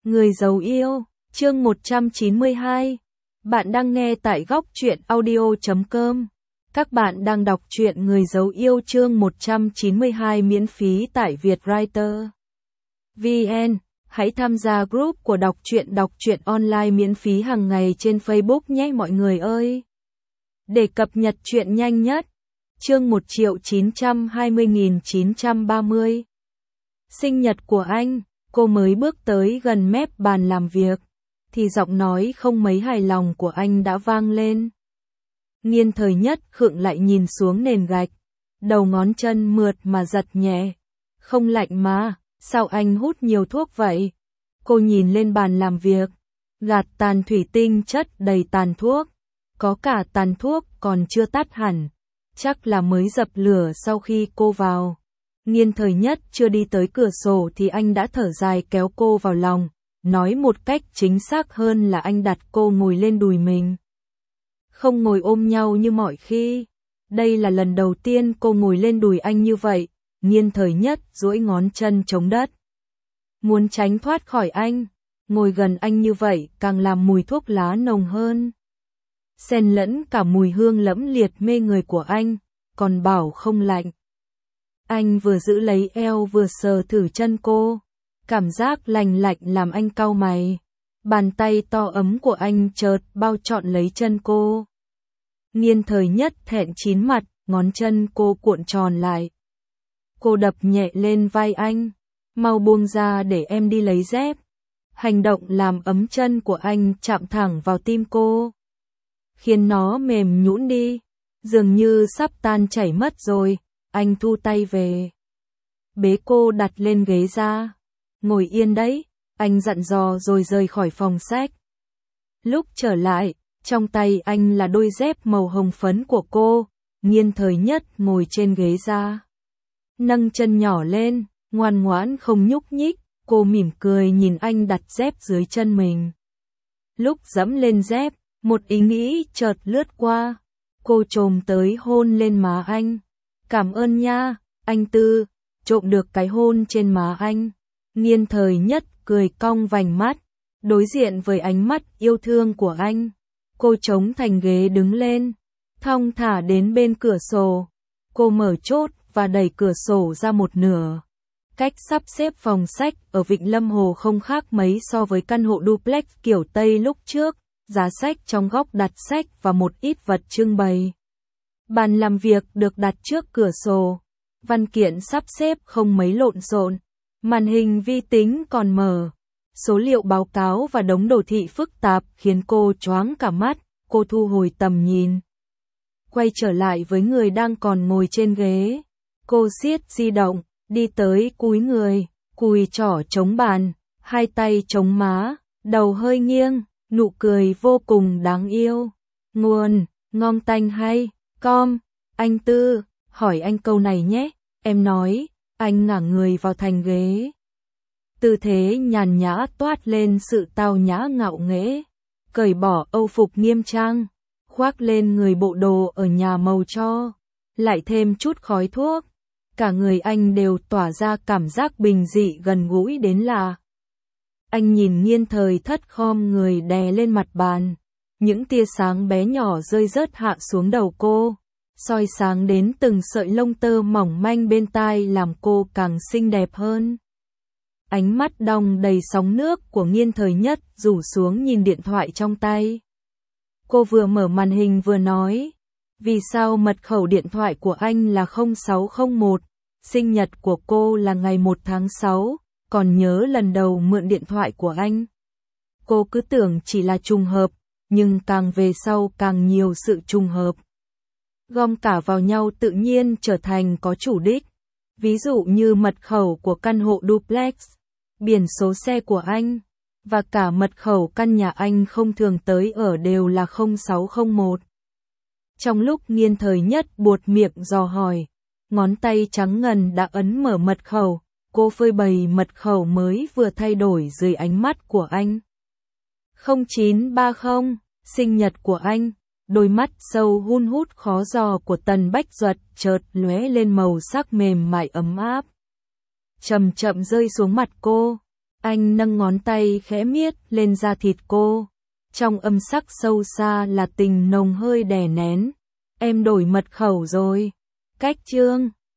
Người giấu yêu, chương 192. Bạn đang nghe tại góc truyện audio.com. Các bạn đang đọc truyện Người giấu yêu chương 192 miễn phí tại Vietwriter VN. Hãy tham gia group của đọc truyện online miễn phí hàng ngày trên Facebook nhé mọi người ơi. Để cập nhật truyện nhanh nhất. Chương 1.920.930. Sinh nhật của anh. Cô mới bước tới gần mép bàn làm việc, thì giọng nói không mấy hài lòng của anh đã vang lên. Nghiên Thời Nhất khựng lại nhìn xuống nền gạch, đầu ngón chân mượt mà giật nhẹ. Không lạnh mà, sao anh hút nhiều thuốc vậy? Cô nhìn lên bàn làm việc, gạt tàn thủy tinh chất đầy tàn thuốc, có cả tàn thuốc còn chưa tắt hẳn, chắc là mới dập lửa sau khi cô vào. Nghiên Thời Nhất chưa đi tới cửa sổ thì anh đã thở dài kéo cô vào lòng, nói một cách chính xác hơn là anh đặt cô ngồi lên đùi mình. Không ngồi ôm nhau như mọi khi. Đây là lần đầu tiên cô ngồi lên đùi anh như vậy. Nghiên Thời Nhất duỗi ngón chân chống đất, muốn tránh thoát khỏi anh. Ngồi gần anh như vậy càng làm mùi thuốc lá nồng hơn, xen lẫn cả mùi hương lẫm liệt mê người của anh, còn bảo không lạnh. Anh vừa giữ lấy eo vừa sờ thử chân cô, cảm giác lành lạnh làm anh cau mày. Bàn tay to ấm của anh chợt bao trọn lấy chân cô. Nghiên Thời Nhất thẹn chín mặt, ngón chân cô cuộn tròn lại. Cô đập nhẹ lên vai anh, mau buông ra để em đi lấy dép. Hành động làm ấm chân của anh chạm thẳng vào tim cô, khiến nó mềm nhũn đi, dường như sắp tan chảy mất rồi. Anh thu tay về, bế cô đặt lên ghế ra. Ngồi yên đấy, anh dặn dò rồi rời khỏi phòng sách. Lúc trở lại, trong tay anh là đôi dép màu hồng phấn của cô. Nghiên Thời Nhất ngồi trên ghế ra, nâng chân nhỏ lên, ngoan ngoãn không nhúc nhích. Cô mỉm cười nhìn anh đặt dép dưới chân mình. Lúc dẫm lên dép, một ý nghĩ chợt lướt qua. Cô chồm tới hôn lên má anh. Cảm ơn nha, anh Tư. Trộm được cái hôn trên má anh. Nghiên Thời Nhất cười cong vành mắt, đối diện với ánh mắt yêu thương của anh. Cô chống thành ghế đứng lên, thong thả đến bên cửa sổ. Cô mở chốt và đẩy cửa sổ ra một nửa. Cách sắp xếp phòng sách ở Vịnh Lâm Hồ không khác mấy so với căn hộ duplex kiểu Tây lúc trước. Giá sách trong góc đặt sách và một ít vật trưng bày. Bàn làm việc được đặt trước cửa sổ. Văn kiện sắp xếp không mấy lộn xộn. Màn hình vi tính còn mở. Số liệu báo cáo và đống đồ thị phức tạp khiến cô choáng cả mắt. Cô thu hồi tầm nhìn, quay trở lại với người đang còn ngồi trên ghế. Cô siết di động, đi tới cúi người, cùi trỏ chống bàn, hai tay chống má, đầu hơi nghiêng, nụ cười vô cùng đáng yêu. Nguồn, ngon tanh hay, com, anh Tư, hỏi anh câu này nhé, em nói. Anh ngả người vào thành ghế. Tư thế nhàn nhã toát lên sự tao nhã ngạo nghễ. Cởi bỏ âu phục nghiêm trang, khoác lên người bộ đồ ở nhà màu cho, lại thêm chút khói thuốc. Cả người anh đều tỏa ra cảm giác bình dị gần gũi đến lạ. Anh nhìn Nghiên Thời Thất khom người đè lên mặt bàn. Những tia sáng bé nhỏ rơi rớt hạ xuống đầu cô, soi sáng đến từng sợi lông tơ mỏng manh bên tai làm cô càng xinh đẹp hơn. Ánh mắt đong đầy sóng nước của Nghiên Thời Nhất rủ xuống nhìn điện thoại trong tay. Cô vừa mở màn hình vừa nói, vì sao mật khẩu điện thoại của anh là 0601, sinh nhật của cô là ngày 1 tháng 6, còn nhớ lần đầu mượn điện thoại của anh. Cô cứ tưởng chỉ là trùng hợp, nhưng càng về sau càng nhiều sự trùng hợp. Gom cả vào nhau tự nhiên trở thành có chủ đích. Ví dụ như mật khẩu của căn hộ duplex, biển số xe của anh, và cả mật khẩu căn nhà anh không thường tới ở đều là 0601. Trong lúc Nghiên Thời Nhất buột miệng dò hỏi, ngón tay trắng ngần đã ấn mở mật khẩu. Cô phơi bày mật khẩu mới vừa thay đổi dưới ánh mắt của anh. 0930, sinh nhật của anh. Đôi mắt sâu hun hút khó dò của Tần Bách Duật chợt lóe lên màu sắc mềm mại ấm áp, chậm chậm rơi xuống mặt cô. Anh nâng ngón tay khẽ miết lên da thịt cô. Trong âm sắc sâu xa là tình nồng hơi đè nén. Em đổi mật khẩu rồi. Cách chương